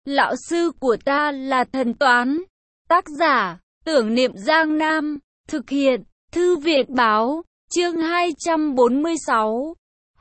Lão sư của ta là thần toán. Tác giả, Tưởng Niệm Giang Nam. Thực hiện, Thư viện báo. Chương 246.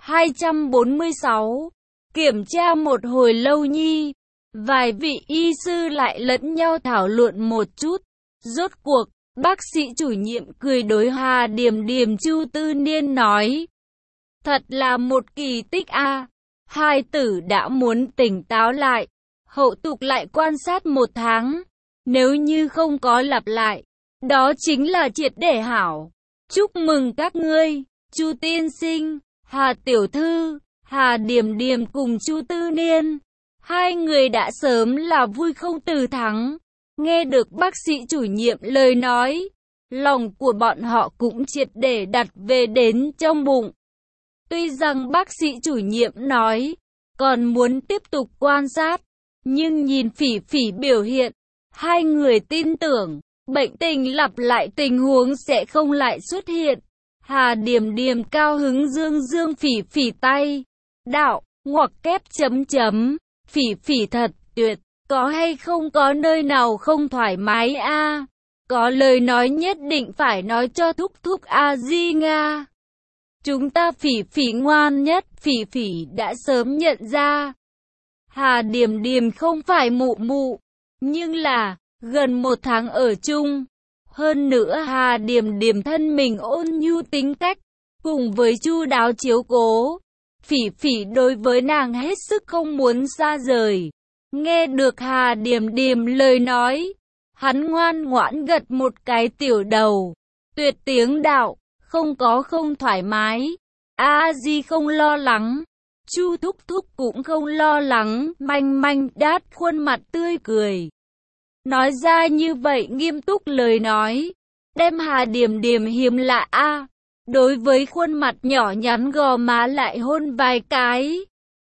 246. Kiểm tra một hồi lâu nhi. Vài vị y sư lại lẫn nhau thảo luận một chút. Rốt cuộc, bác sĩ chủ nhiệm cười đối Hà Điềm Điềm Chu Tư Niên nói. Thật là một kỳ tích a. Hai tử đã muốn tỉnh táo lại. Hậu tục lại quan sát 1 tháng. Nếu như không có lặp lại, đó chính là triệt để hảo. Chúc mừng các ngươi, Chu tiên sinh, Hà tiểu thư, Hà Điềm Điềm cùng Chu Tư Niên. Hai người đã sớm là vui không từ thắng. Nghe được bác sĩ chủ nhiệm lời nói, lòng của bọn họ cũng triệt để đặt về đến trong bụng. Tuy rằng bác sĩ chủ nhiệm nói, còn muốn tiếp tục quan sát, nhưng nhìn Phỉ Phỉ biểu hiện, hai người tin tưởng, bệnh tình lặp lại tình huống sẽ không lại xuất hiện. Hà Điềm Điềm cao hứng dương dương Phỉ Phỉ tay, đạo, ngoặc kép chấm chấm, Phỉ Phỉ thật tuyệt, có hay không có nơi nào không thoải mái a? Có lời nói nhất định phải nói cho thúc thúc a di Nga. Chúng ta Phỉ Phỉ ngoan nhất, Phỉ Phỉ đã sớm nhận ra. Hà Điềm Điềm không phải mụ mụ, nhưng là, gần 1 tháng ở chung. Hơn nữa Hà Điềm Điềm thân mình ôn nhu tính cách, cùng với chu đáo chiếu cố. Phỉ Phỉ đối với nàng hết sức không muốn xa rời. Nghe được Hà Điềm Điềm lời nói, hắn ngoan ngoãn gật một cái tiểu đầu. Tuyệt tiếng đạo, không có không thoải mái. A Di không lo lắng. Chu thúc thúc cũng không lo lắng, manh manh đát khuôn mặt tươi cười. Nói ra như vậy nghiêm túc lời nói, đem Hà Điềm Điềm hiếm lạ a. Đối với khuôn mặt nhỏ nhắn gò má lại hôn vài cái.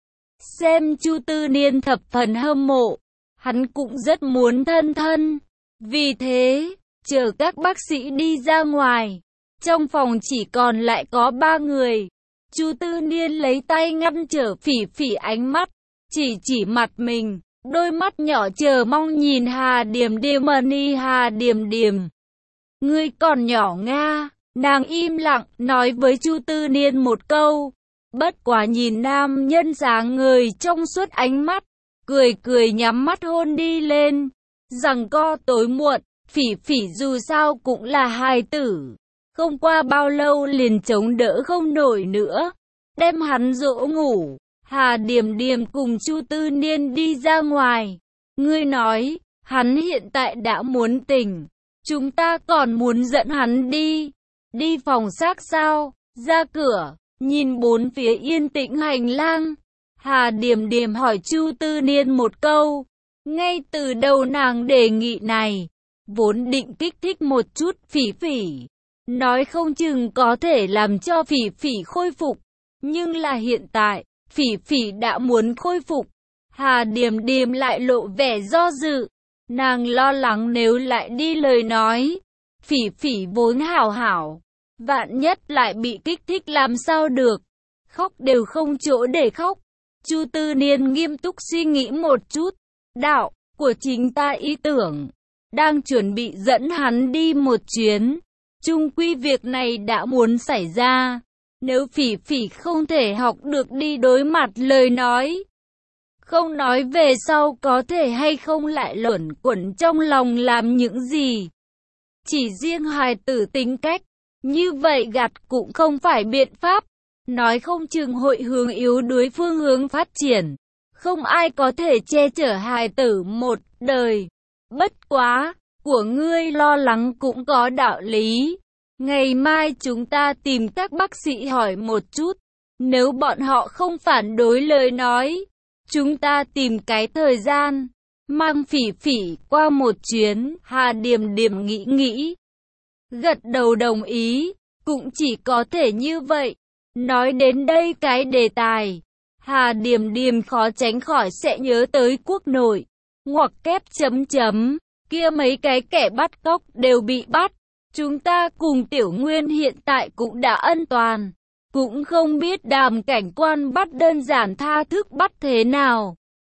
Xem Chu Tư Niên thập phần hâm mộ, hắn cũng rất muốn thân thân. Vì thế, chờ các bác sĩ đi ra ngoài, trong phòng chỉ còn lại có 3 người. Chu Tư Niên lấy tay ngăn trở Phỉ Phỉ ánh mắt, chỉ mặt mình, đôi mắt nhỏ chờ mong nhìn Hà Điềm Điềm. Hà Điềm Điềm, ngươi còn nhỏ Nga. Nàng im lặng nói với Chu Tư Niên một câu, bất quá nhìn nam nhân sáng ngời trong suốt ánh mắt, cười cười nhắm mắt hôn đi lên. Rằng co tối muộn, Phỉ Phỉ dù sao cũng là hài tử, không qua bao lâu liền chống đỡ không nổi nữa, đem hắn dỗ ngủ. Hà Điềm Điềm cùng Chu Tư Niên đi ra ngoài. Ngươi nói, hắn hiện tại đã muốn tỉnh, chúng ta còn muốn dẫn hắn đi phòng xác sao? Ra cửa, nhìn bốn phía yên tĩnh hành lang, Hà Điềm Điềm hỏi Chu Tư Niên một câu. Ngay từ đầu nàng đề nghị này, vốn định kích thích một chút Phỉ Phỉ, nói không chừng có thể làm cho Phỉ Phỉ khôi phục. Nhưng là hiện tại, Phỉ Phỉ đã muốn khôi phục. Hà Điềm Điềm lại lộ vẻ do dự. Nàng lo lắng nếu lại đi lời nói, Phỉ Phỉ vốn hảo hảo, vạn nhất lại bị kích thích làm sao được. Khóc đều không chỗ để khóc. Chu Tư Niên nghiêm túc suy nghĩ một chút. Đạo của chính ta ý tưởng, đang chuẩn bị dẫn hắn đi một chuyến. Chung quy việc này đã muốn xảy ra. Nếu Phỉ Phỉ không thể học được đi đối mặt lời nói, không nói về sau có thể hay không lại luẩn quẩn trong lòng làm những gì. Chỉ riêng hài tử tính cách, như vậy gạt cũng không phải biện pháp. Nói không chừng hội hướng yếu đuối phương hướng phát triển. Không ai có thể che chở hài tử một đời. Bất quá, của ngươi lo lắng cũng có đạo lý. Ngày mai chúng ta tìm các bác sĩ hỏi một chút. Nếu bọn họ không phản đối lời nói, chúng ta tìm cái thời gian, mang Phỉ Phỉ qua một chuyến. Hà Điềm Điềm nghĩ, gật đầu đồng ý, cũng chỉ có thể như vậy. Nói đến đây cái đề tài, Hà Điềm Điềm khó tránh khỏi sẽ nhớ tới quốc nội, ngoặc kép chấm chấm, kia mấy cái kẻ bắt cóc đều bị bắt. Chúng ta cùng Tiểu Nguyên hiện tại cũng đã an toàn, cũng không biết Đàm cảnh quan bắt đơn giản tha thức bắt thế nào.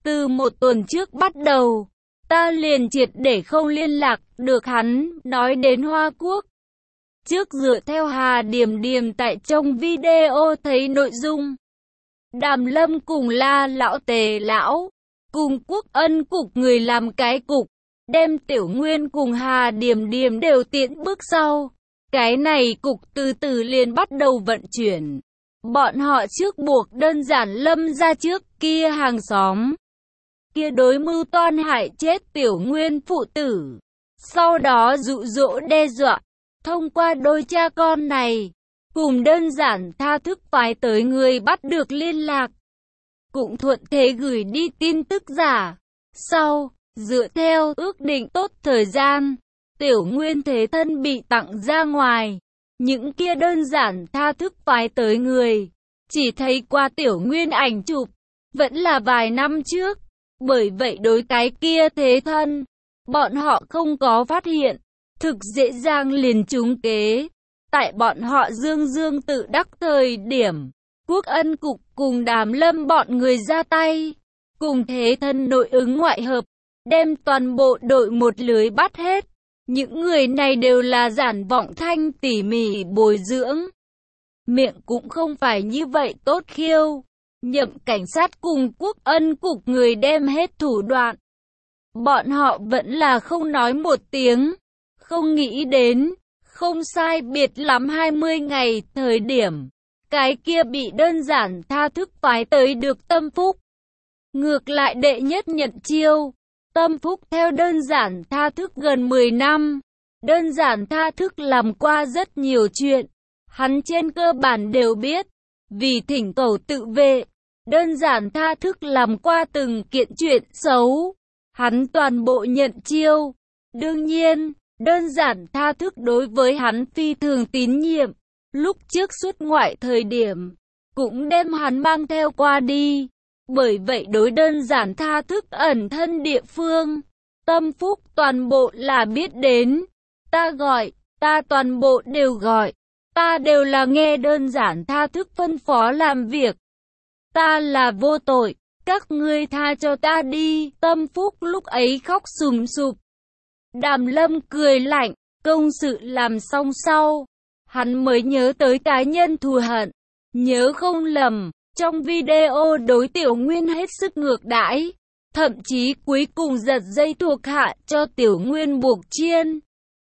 Từ một tuần trước bắt đầu, ta liền triệt để không liên lạc được hắn, nói đến Hoa Quốc. Trước dựa theo Hà Điềm Điềm tại trong video thấy nội dung. Đàm Lâm cùng La Lão Tề Lão, cùng Quốc Ân cục người làm cái cục, đem Tiểu Nguyên cùng Hà Điềm Điềm đều tiến bước sau. Cái này cục từ từ liền bắt đầu vận chuyển. Bọn họ trước buộc đơn giản Lâm ra trước kia hàng xóm. Kia đối mưu toan hại chết Tiểu Nguyên phụ tử. Sau đó dụ dỗ đe dọa. Thông qua đôi cha con này, cùng đơn giản tha thức phái tới người bắt được liên lạc. Cũng thuận thế gửi đi tin tức giả. Sau, dựa theo ước định tốt thời gian, Tiểu Nguyên thế thân bị tặng ra ngoài. Những kia đơn giản tha thức phái tới người, chỉ thấy qua Tiểu Nguyên ảnh chụp, vẫn là vài năm trước. Bởi vậy đối cái kia thế thân, bọn họ không có phát hiện, thực dễ dàng liền trúng kế. Tại bọn họ dương tự đắc thời điểm, Quốc Ân cục cùng Đàm Lâm bọn người ra tay, cùng thế thân nội ứng ngoại hợp, đem toàn bộ đội một lưới bắt hết. Những người này đều là giản vọng thanh tỉ mỉ bồi dưỡng. Miệng cũng không phải như vậy tốt khiêu. Nhậm cảnh sát cùng Quốc Ân cục người đem hết thủ đoạn. Bọn họ vẫn là không nói một tiếng. Không nghĩ đến, không sai biệt lắm 20 ngày thời điểm. Cái kia bị đơn giản tha thức phái tới được Tâm Phúc. Ngược lại đệ nhất nhận chiêu. Tâm Phúc theo đơn giản tha thức gần 10 năm. Đơn giản tha thức làm qua rất nhiều chuyện. Hắn trên cơ bản đều biết. Vì thỉnh cầu tự vệ, đơn giản tha thức làm qua từng kiện chuyện xấu. Hắn toàn bộ nhận chiêu. Đương nhiên, đơn giản tha thức đối với hắn phi thường tín nhiệm. Lúc trước xuất ngoại thời điểm, cũng đem hắn mang theo qua đi. Bởi vậy đối đơn giản tha thức ẩn thân địa phương, Tâm Phúc toàn bộ là biết đến. Ta gọi, ta toàn bộ đều gọi. Ta đều là nghe đơn giản tha thức phân phó làm việc. Ta là vô tội, các ngươi tha cho ta đi. Tâm Phúc lúc ấy khóc sùm sụp. Đàm Lâm cười lạnh, công sự làm xong sau, hắn mới nhớ tới cá nhân thù hận. Nhớ không lầm, trong video đối Tiểu Nguyên hết sức ngược đãi, thậm chí cuối cùng giật dây thuộc hạ cho Tiểu Nguyên buộc chiên.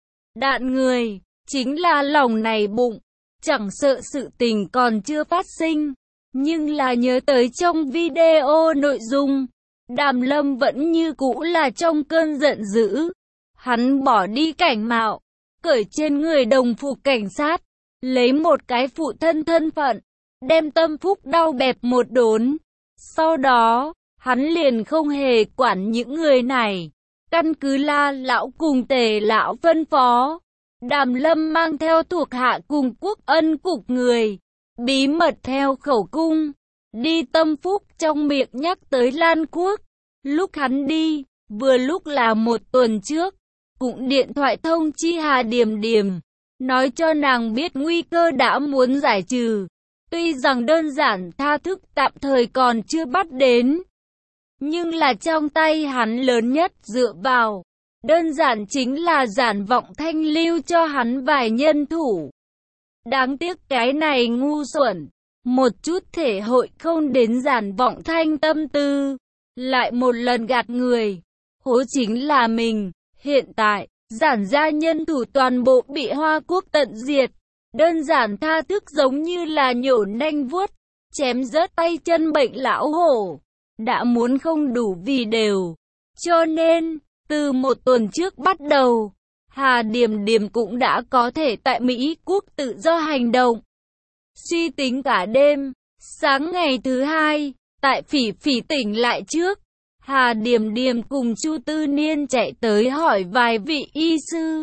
Đạn người, chính là lòng này bụng, chẳng sợ sự tình còn chưa phát sinh, nhưng là nhớ tới trong video nội dung, Đàm Lâm vẫn như cũ là trong cơn giận dữ. Hắn bỏ đi cảnh mạo, cởi trên người đồng phục cảnh sát, lấy một cái phụ thân thân phận, đem Tâm Phúc đau bẹp một đốn. Sau đó, hắn liền không hề quản những người này. Căn cứ La Lão cùng Tề Lão phân phó, Đàm Lâm mang theo thuộc hạ cùng Quốc Ân cục người, bí mật theo khẩu cung, đi Tâm Phúc trong miệng nhắc tới Lan Quốc. Lúc hắn đi, vừa lúc là một tuần trước, cũng điện thoại thông chi Hà Điềm Điềm, nói cho nàng biết nguy cơ đã muốn giải trừ. Tuy rằng đơn giản tha thức tạm thời còn chưa bắt đến, nhưng là trong tay hắn lớn nhất dựa vào, đơn giản chính là giản vọng thanh lưu cho hắn vài nhân thủ. Đáng tiếc cái này ngu xuẩn, một chút thể hội không đến giản vọng thanh tâm tư, lại một lần gạt người, hố chính là mình. Hiện tại, giản gia nhân thủ toàn bộ bị Hoa Quốc tận diệt. Đơn giản tha thức giống như là nhổ nanh vuốt, chém rớt tay chân bệnh lão hổ. Đã muốn không đủ vì đều. Cho nên, từ một tuần trước bắt đầu, Hà Điềm Điềm cũng đã có thể tại Mỹ Quốc tự do hành động. Suy tính cả đêm, sáng ngày thứ hai, tại Phỉ Phỉ tỉnh lại trước, Hà Điềm Điềm cùng Chu Tư Niên chạy tới hỏi vài vị y sư.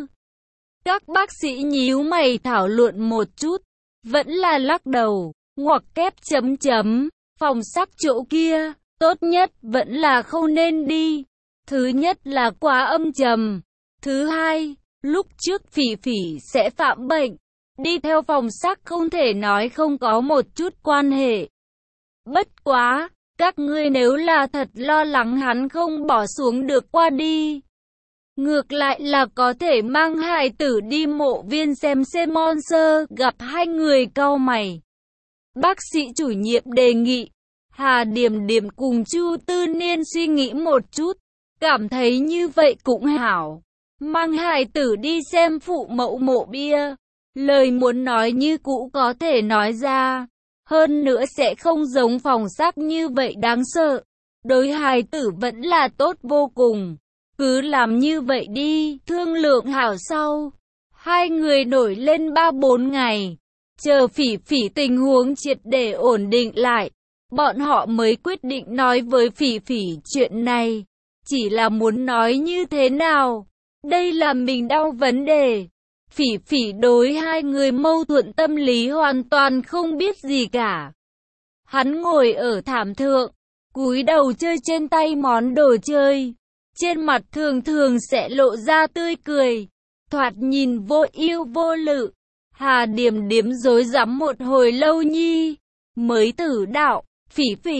Các bác sĩ nhíu mày thảo luận một chút, vẫn là lắc đầu, ngoặc kép chấm chấm, phòng sắc chỗ kia, tốt nhất vẫn là không nên đi. Thứ nhất là quá âm trầm. Thứ hai, lúc trước Phỉ Phỉ sẽ phạm bệnh, đi theo phòng sắc không thể nói không có một chút quan hệ. Bất quá, Các ngươi nếu là thật lo lắng hắn không bỏ xuống được qua đi, ngược lại là có thể mang hài tử đi mộ viên xem Monster. Gặp hai người cau mày, bác sĩ chủ nhiệm đề nghị. Hà Điềm Điềm cùng Chu Tư Niên suy nghĩ một chút, cảm thấy như vậy cũng hảo. Mang hài tử đi xem phụ mẫu mộ bia, lời muốn nói như cũ có thể nói ra. Hơn nữa sẽ không giống phòng xác như vậy đáng sợ. Đối hài tử vẫn là tốt vô cùng. Cứ làm như vậy đi, thương lượng hảo sau. Hai người nổi lên 3-4 ngày. Chờ Phỉ Phỉ tình huống triệt để ổn định lại, bọn họ mới quyết định nói với Phỉ Phỉ chuyện này. Chỉ là muốn nói như thế nào, đây là mình đau vấn đề. Phỉ Phỉ đối hai người mâu thuẫn tâm lý hoàn toàn không biết gì cả. Hắn ngồi ở thảm thượng, cúi đầu chơi trên tay món đồ chơi. Trên mặt thường thường sẽ lộ ra tươi cười, thoạt nhìn vô ưu vô lự. Hà Điềm Điềm rối rắm một hồi lâu nhi, mới thử đạo, Phỉ Phỉ,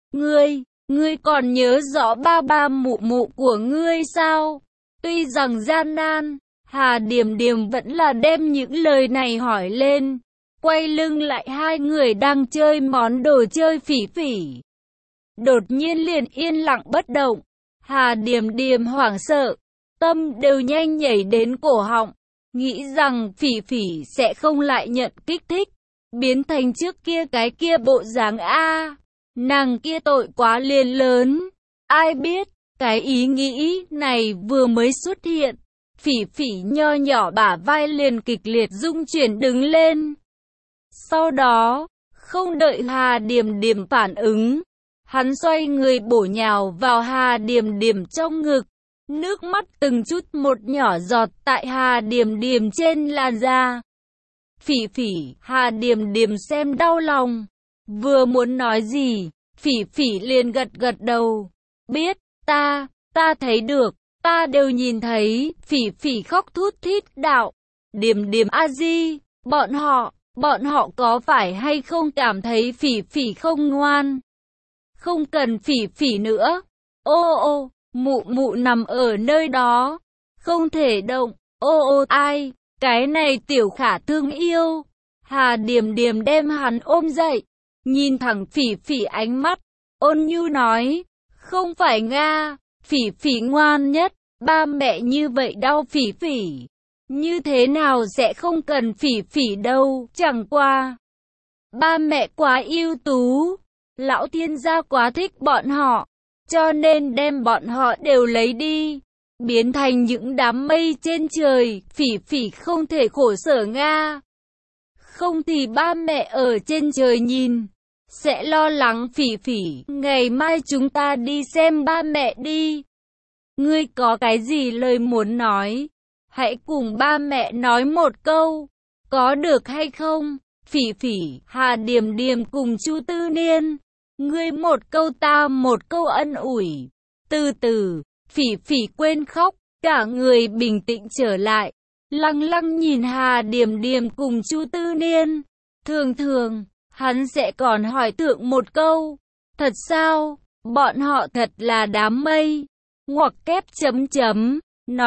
ngươi còn nhớ rõ ba ba mụ mụ của ngươi sao? Tuy rằng gian nan, Hà Điềm Điềm vẫn là đem những lời này hỏi lên, quay lưng lại hai người đang chơi món đồ chơi. Phỉ Phỉ đột nhiên liền yên lặng bất động. Hà Điềm Điềm hoảng sợ, tâm đều nhanh nhảy đến cổ họng, nghĩ rằng Phỉ Phỉ sẽ không lại nhận kích thích, biến thành trước kia cái kia bộ dáng a. Nàng kia tội quá liền lớn. Ai biết, cái ý nghĩ này vừa mới xuất hiện, Phỉ Phỉ nho nhỏ bả vai liền kịch liệt rung chuyển đứng lên. Sau đó, không đợi Hà Điềm Điềm phản ứng, hắn xoay người bổ nhào vào Hà Điềm Điềm trong ngực. Nước mắt từng chút một nhỏ giọt tại Hà Điềm Điềm trên làn da. Phỉ Phỉ, Hà Điềm Điềm xem đau lòng, vừa muốn nói gì, Phỉ Phỉ liền gật gật đầu. Biết, ta thấy được, ta đều nhìn thấy. Phỉ Phỉ khóc thút thít đạo, Điềm Điềm a di, bọn họ có phải hay không cảm thấy Phỉ Phỉ không ngoan? Không cần Phỉ Phỉ nữa. Ô, mụ mụ nằm ở nơi đó, không thể động. Ô, ai, cái này tiểu khả thương yêu. Hà Điềm Điềm đem hắn ôm dậy, nhìn thẳng Phỉ Phỉ ánh mắt, ôn nhu nói, không phải Nga, Phỉ Phỉ ngoan nhất, ba mẹ như vậy đau Phỉ Phỉ. Như thế nào sẽ không cần Phỉ Phỉ đâu, chẳng qua ba mẹ quá ưu tú, lão thiên gia quá thích bọn họ, cho nên đem bọn họ đều lấy đi, biến thành những đám mây trên trời. Phỉ Phỉ không thể khổ sở Nga. Không thì ba mẹ ở trên trời nhìn, sẽ lo lắng. Phỉ Phỉ, ngày mai chúng ta đi xem ba mẹ đi. Ngươi có cái gì lời muốn nói, hãy cùng ba mẹ nói một câu, có được hay không? Phỉ Phỉ, Hà Điềm Điềm cùng Chu Tư Niên, ngươi một câu ta một câu ân ủi. Từ từ, Phỉ Phỉ quên khóc, cả người bình tĩnh trở lại, lăng lăng nhìn Hà Điềm Điềm cùng Chu Tư Niên. Thường thường, hắn sẽ còn hỏi thượng một câu, thật sao, bọn họ thật là đám mây, ngoặc kép chấm chấm,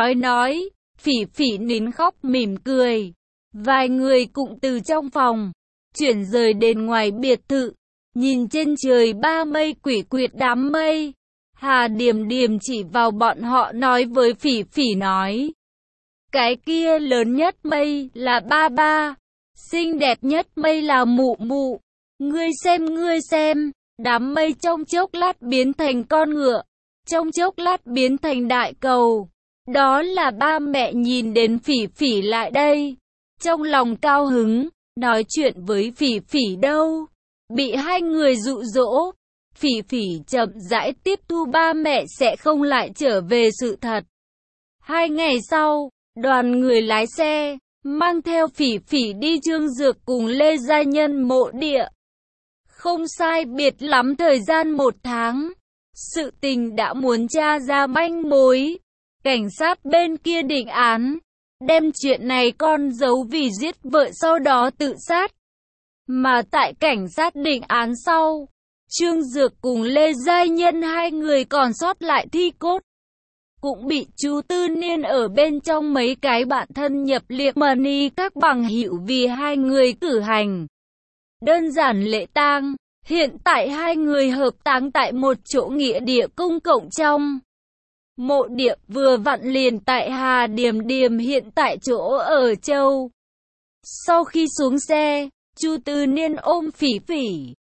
nói, Phỉ Phỉ nín khóc mỉm cười. Vài người cũng từ trong phòng chuyển rời đến ngoài biệt thự, nhìn trên trời ba mây quỷ quyệt đám mây. Hà Điềm Điềm chỉ vào bọn họ nói với Phỉ Phỉ nói, cái kia lớn nhất mây là ba ba, xinh đẹp nhất mây là mụ mụ. Ngươi xem, đám mây trong chốc lát biến thành con ngựa, trong chốc lát biến thành đại cầu. Đó là ba mẹ nhìn đến Phỉ Phỉ lại đây, trong lòng cao hứng, nói chuyện với Phỉ Phỉ đâu. Bị hai người dụ dỗ, Phỉ Phỉ chậm rãi tiếp thu ba mẹ sẽ không lại trở về sự thật. 2 ngày sau, đoàn người lái xe, mang theo Phỉ Phỉ đi Trương Dược cùng Lê Gia Nhân mộ địa. Không sai biệt lắm thời gian 1 tháng, sự tình đã muốn tra ra manh mối. Cảnh sát bên kia định án, đem chuyện này con giấu vì giết vợ sau đó tự sát. Mà tại cảnh sát định án sau, Trương Dược cùng Lê Giai Nhân hai người còn sót lại thi cốt, cũng bị Chu Tư Niên ở bên trong mấy cái bạn thân nhập liệm mani các bằng hữu vì hai người cử hành đơn giản lễ tang. Hiện tại hai người hợp táng tại một chỗ nghĩa địa công cộng trong mộ địa vừa vặn liền tại Hà Điềm Điềm hiện tại chỗ ở Châu. Sau khi xuống xe, Chu Tư Niên ôm Phỉ Phỉ,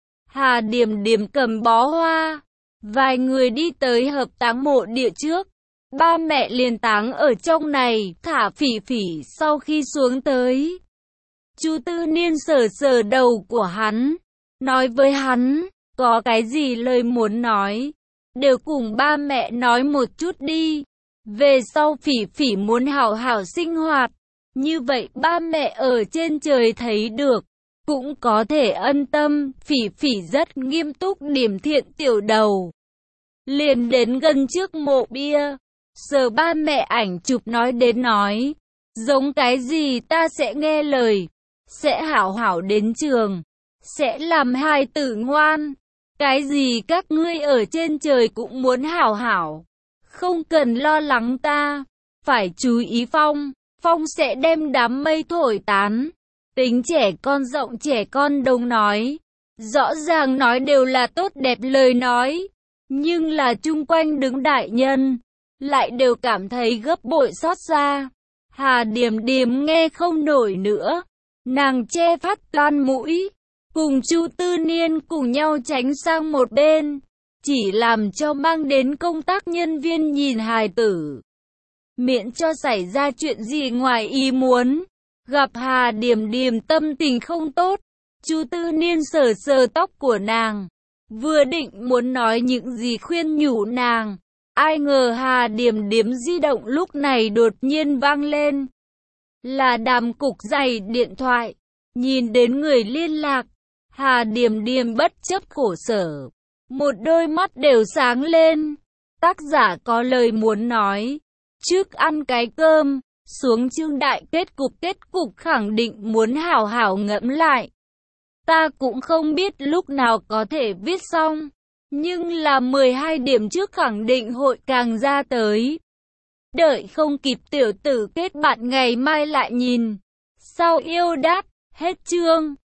Hà Điềm Điềm cầm bó hoa, vài người đi tới hợp táng mộ địa trước. Ba mẹ liền táng ở trong này, thả Phỉ Phỉ sau khi xuống tới. Chu Tư Niên sờ sờ đầu của hắn, nói với hắn, có cái gì lời muốn nói, đều cùng ba mẹ nói một chút đi. Về sau Phỉ Phỉ muốn hảo hảo sinh hoạt, như vậy ba mẹ ở trên trời thấy được, cũng có thể ân tâm. Phỉ Phỉ rất nghiêm túc điểm thiện tiểu đầu, liền đến gần trước mộ bia, sờ ba mẹ ảnh chụp nói đến nói, giống cái gì ta sẽ nghe lời, sẽ hảo hảo đến trường, sẽ làm hài tử ngoan, cái gì các ngươi ở trên trời cũng muốn hảo hảo, không cần lo lắng ta, phải chú ý phong, phong sẽ đem đám mây thổi tán. Tính trẻ con rộng trẻ con đồng nói, rõ ràng nói đều là tốt đẹp lời nói, nhưng là chung quanh đứng đại nhân, lại đều cảm thấy gấp bội xót xa. Hà Điềm Điềm nghe không nổi nữa, nàng che phát toan mũi, cùng Chu Tư Niên cùng nhau tránh sang một bên, chỉ làm cho mang đến công tác nhân viên nhìn hài tử, miễn cho xảy ra chuyện gì ngoài ý muốn. Gặp Hà Điềm Điềm tâm tình không tốt, Chu Tư Niên sờ sờ tóc của nàng, vừa định muốn nói những gì khuyên nhủ nàng, ai ngờ Hà Điềm Điềm di động lúc này đột nhiên vang lên. Là Đàm Cục Dày điện thoại, nhìn đến người liên lạc, Hà Điềm Điềm bất chấp khổ sở, một đôi mắt đều sáng lên. Tác giả có lời muốn nói, trước ăn cái cơm, xuống chương đại kết cục khẳng định muốn hảo hảo ngẫm lại. Ta cũng không biết lúc nào có thể viết xong, nhưng là 12 điểm trước khẳng định hội càng ra tới. Đợi không kịp tiểu tử kết bạn ngày mai lại nhìn. Sao yêu đát, hết chương.